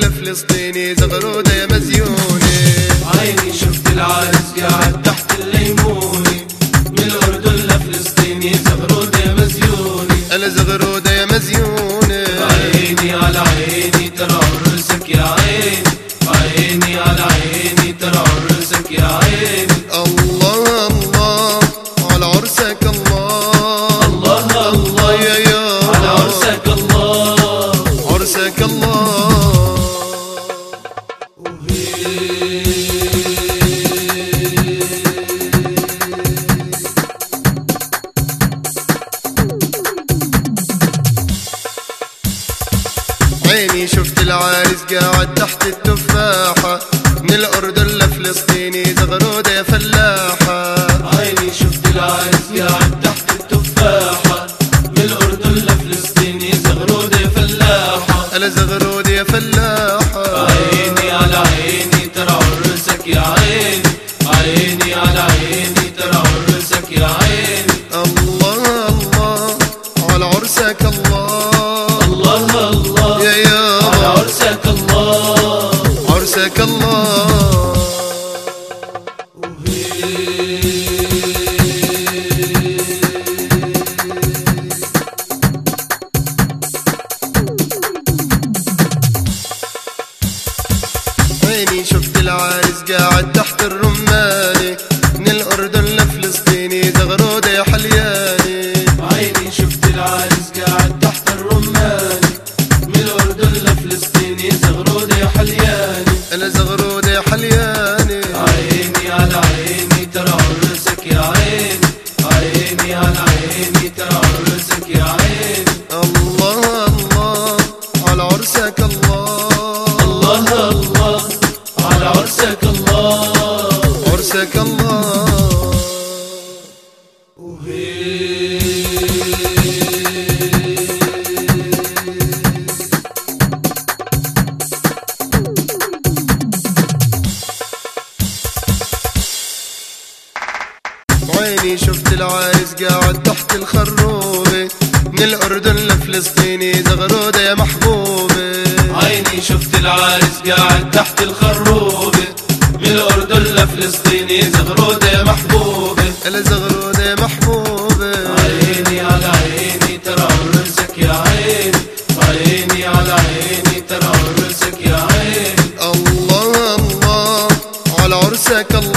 الفلسطيني زغرودة يا مزيونة. عيني شفت العرس قاعد تحت الليمونة، من الأردن لفلسطيني زغرودة يا مزيونة. أنا زغرودة يا مزيونة. عيني على عيني ترى عرسك يا عيني، عيني على عيني ترى عرسك يا عيني. الله الله على عرسك، الله الله الله يا على عرسك، الله عرسك الله. عيني شفت العريس قاعد تحت التفاحة، من الأردن لفلسطيني زغرودة يا فلاحة. عيني شفت العرس قاعد تحت التفاحة، من الأردن لفلسطيني زغرودة يا فلاحة. أنا زغرودة يا فلاحة. عيني على عيني ترى عرسك يا عيني، عيني على عيني ترى عرسك يا عيني. الله الله على عرسك، الله الله الله يا على عرسك، الله عرسك الله. عيني شفت العريس قاعد تحت الرمانة، من الأردن لفلسطيني زغرودة يا حلياني. عيني شفت العرس قاعد تحت الرمانة، من الأردن لفلسطيني زغرودة يا حلياني. أنا زغرودة يا حلياني. عيني على عيني ترى عرسك يا عيني، عيني على عيني ترى عرسك يا عيني. الله الله على عرسك، الله الله الله على عرسك، الله عرسك الله. عيني شفت العريس قاعد تحت الخروبة، من الأردن لفلسطيني زغرودة يا محبوبة. عيني شفت العرس قاعد تحت الخروبة، من الأردن لفلسطيني زغرودة يا محبوبة. أنا زغرودة يا محبوبة. عيني على عيني ترى عرسك يا عيني، عيني على عيني ترى عرسك يا عيني. الله الله على عرسك، الله